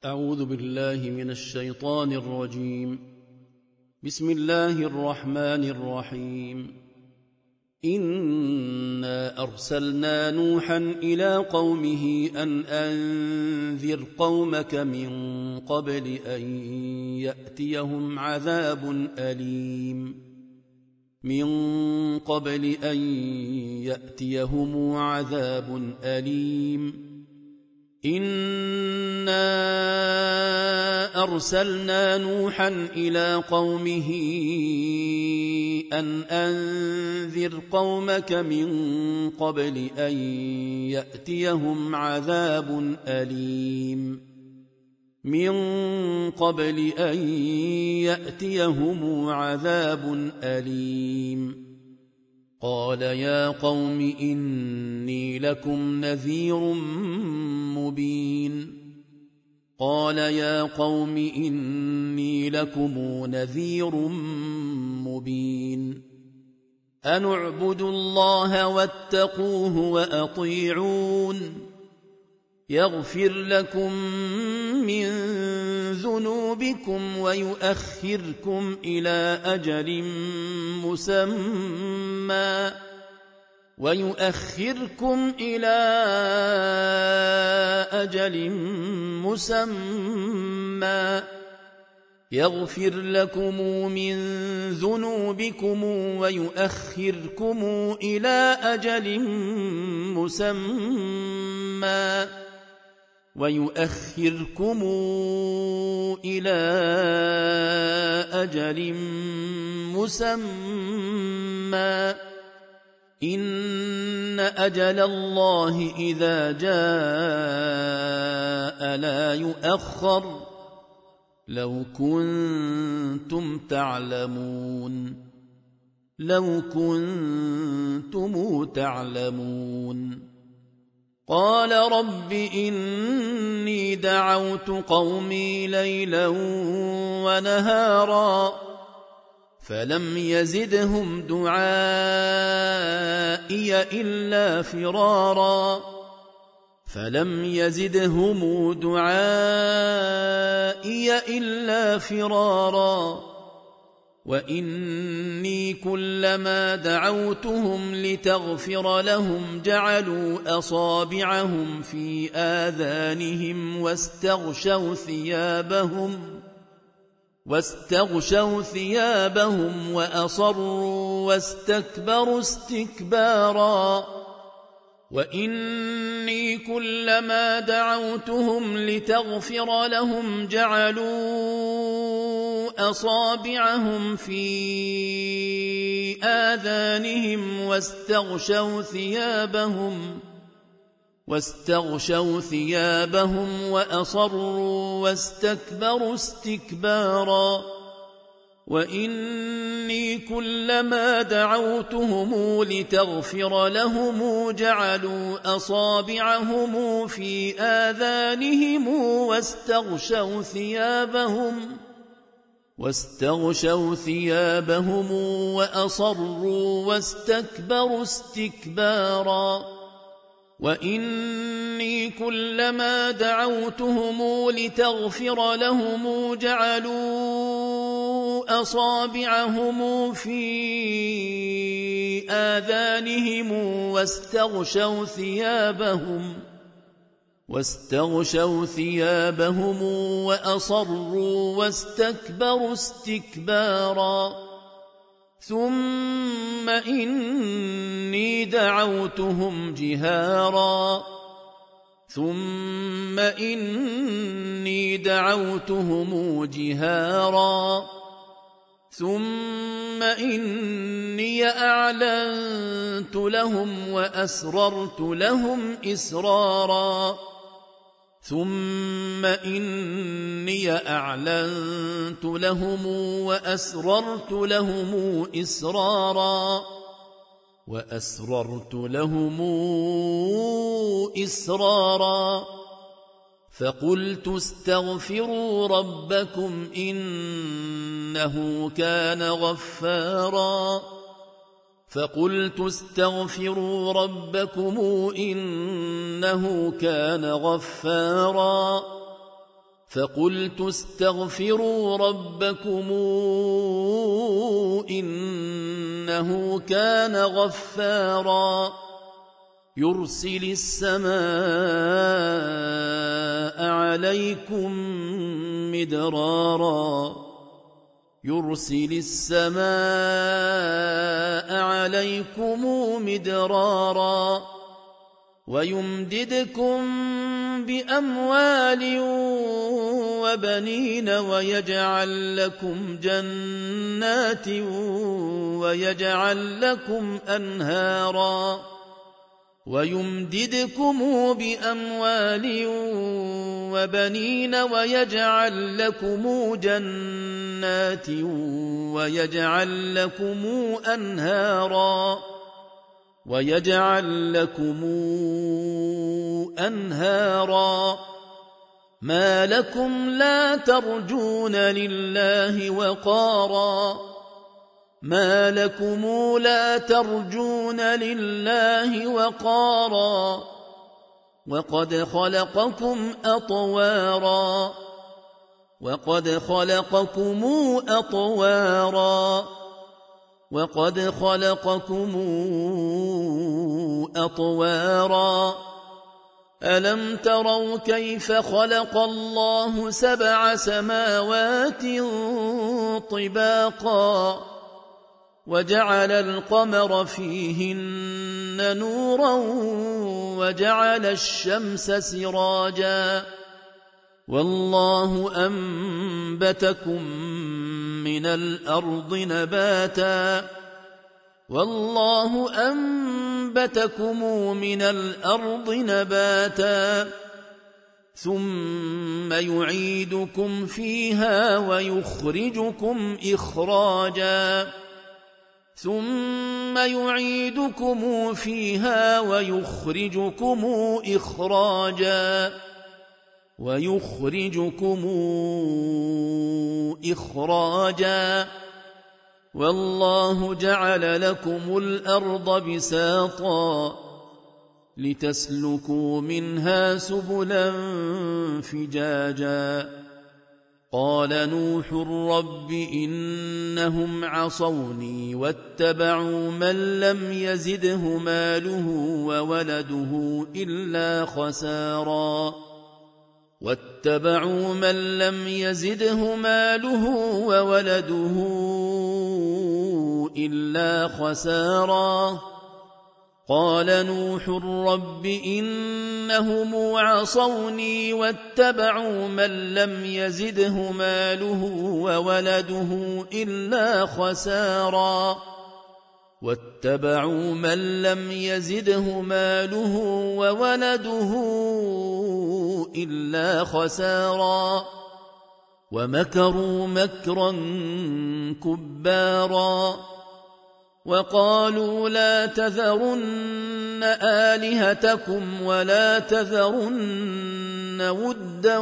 أعوذ بالله من الشيطان الرجيم. بسم الله الرحمن الرحيم. إنا أرسلنا نوحا إلى قومه أن أنذر قومك من قبل أن يأتيهم عذاب أليم. إنا أرسلنا نوحا إلى قومه أن أنذر قومك من قبل أن يأتيهم عذاب أليم. قال يا قوم إني لكم نذير مبين. أن اعبدوا الله واتقوه وأطيعون يغفر لكم من ذنوبكم ويؤخركم إلى أجل مسمى إن أجل الله إذا جاء لا يؤخر لو كنتم تعلمون. قال رب إني دعوت قومي ليلا ونهارا فلم يزدهم دعائي إلا فرارا وإني كلما دعوتهم لتغفر لهم جعلوا أصابعهم في آذانهم واستغشوا ثيابهم وأصروا واستكبروا استكبارا وإني كلما دعوتهم لتغفر لهم جعلوا أصابعهم في آذانهم واستغشوا ثيابهم وأصروا واستكبروا استكبارا وإني كلما دعوتهم لتغفر لهم جعلوا أصابعهم في آذانهم واستغشوا ثيابهم وأصروا واستكبروا استكبارا وإني كلما دعوتهم لتغفر لهم جعلوا أصابعهم في آذانهم واستغشوا ثيابهم وأصروا واستكبروا استكبارا ثم إني دعوتهم جهارا ثم إني أعلنت لهم وأسررت لهم إسرارا فقلت استغفروا ربكم إنه كان غفارا فقلت استغفروا ربكم إنه كان غفارا فقلت استغفروا ربكم إنه كان غفارا يرسل السماء عليكم مدرارا ويمددكم بأموال وبنين ويجعل لكم جنات ويجعل لكم أنهارا ويمددكم بأموال وبنين ويجعل لكم جنات ويجعل لكم أنهارا ما لكم لا ترجون لله وقارا وقد خلقكم أطوارا ألم تروا كيف خلق الله 7 سماوات طباقا وجعل القمر فيهن نورا وجعل الشمس سراجا والله أنبتكم من الأرض نباتا ثم يعيدكم فيها ويخرجكم إخراجا والله جعل لكم الأرض بساطا لتسلكوا منها سبلا فجاجا قال نوح رب إنهم عصوني واتبعوا من لم يزده ماله وولده إلا خسارا قال نوح رب إنهم عصوني واتبعوا من لم يزده ماله وولده إلا خسارا ومكروا مكرا كبارا وقالوا لا تذرن آلهتكم ولا تذرن ودا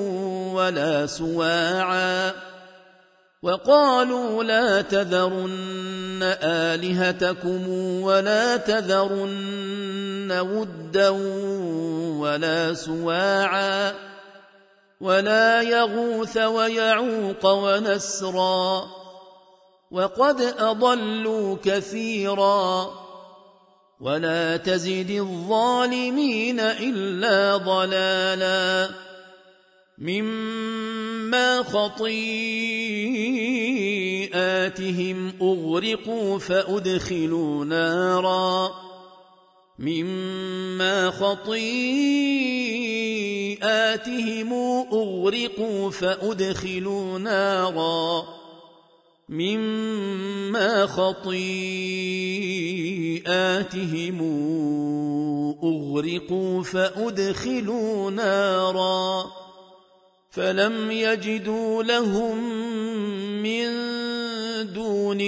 ولا سواعا ولا يغوث ويعوق ونسرا وقد أضلوا كثيرا ولا تزد الظالمين إلا ضلالا مما خطيئاتهم أغرقوا فأدخلوا نارا فلم يجدوا لهم من دون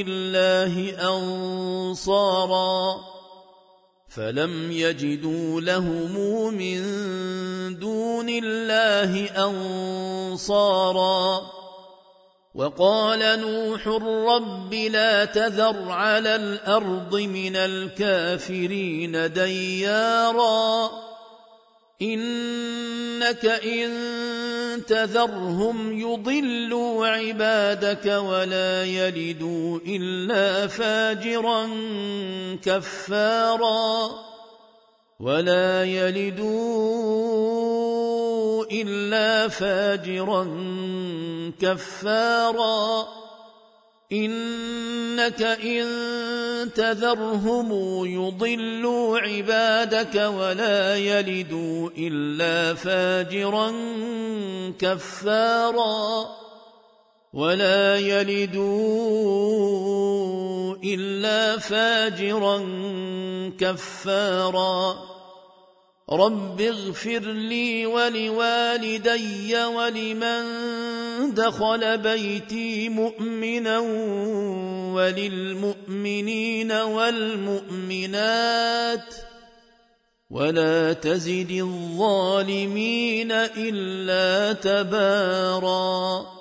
الله أنصارا وقال نوح رب لا تذر على الأرض من الكافرين ديارا إنك إن تذرهم يضلوا عبادك ولا يلدوا إلا فاجرا كفارا ولا يلدوا إلا فاجرا كفارا إنك إن تذرهم يضلوا عبادك ولا يلدوا إلا فاجرا كفارا ولا يلدوا إلا فاجرا كفارا رب اغفر لي ولوالدي ولمن دخل بيتي مؤمنا وللمؤمنين والمؤمنات ولا تزد الظالمين إلا تباراً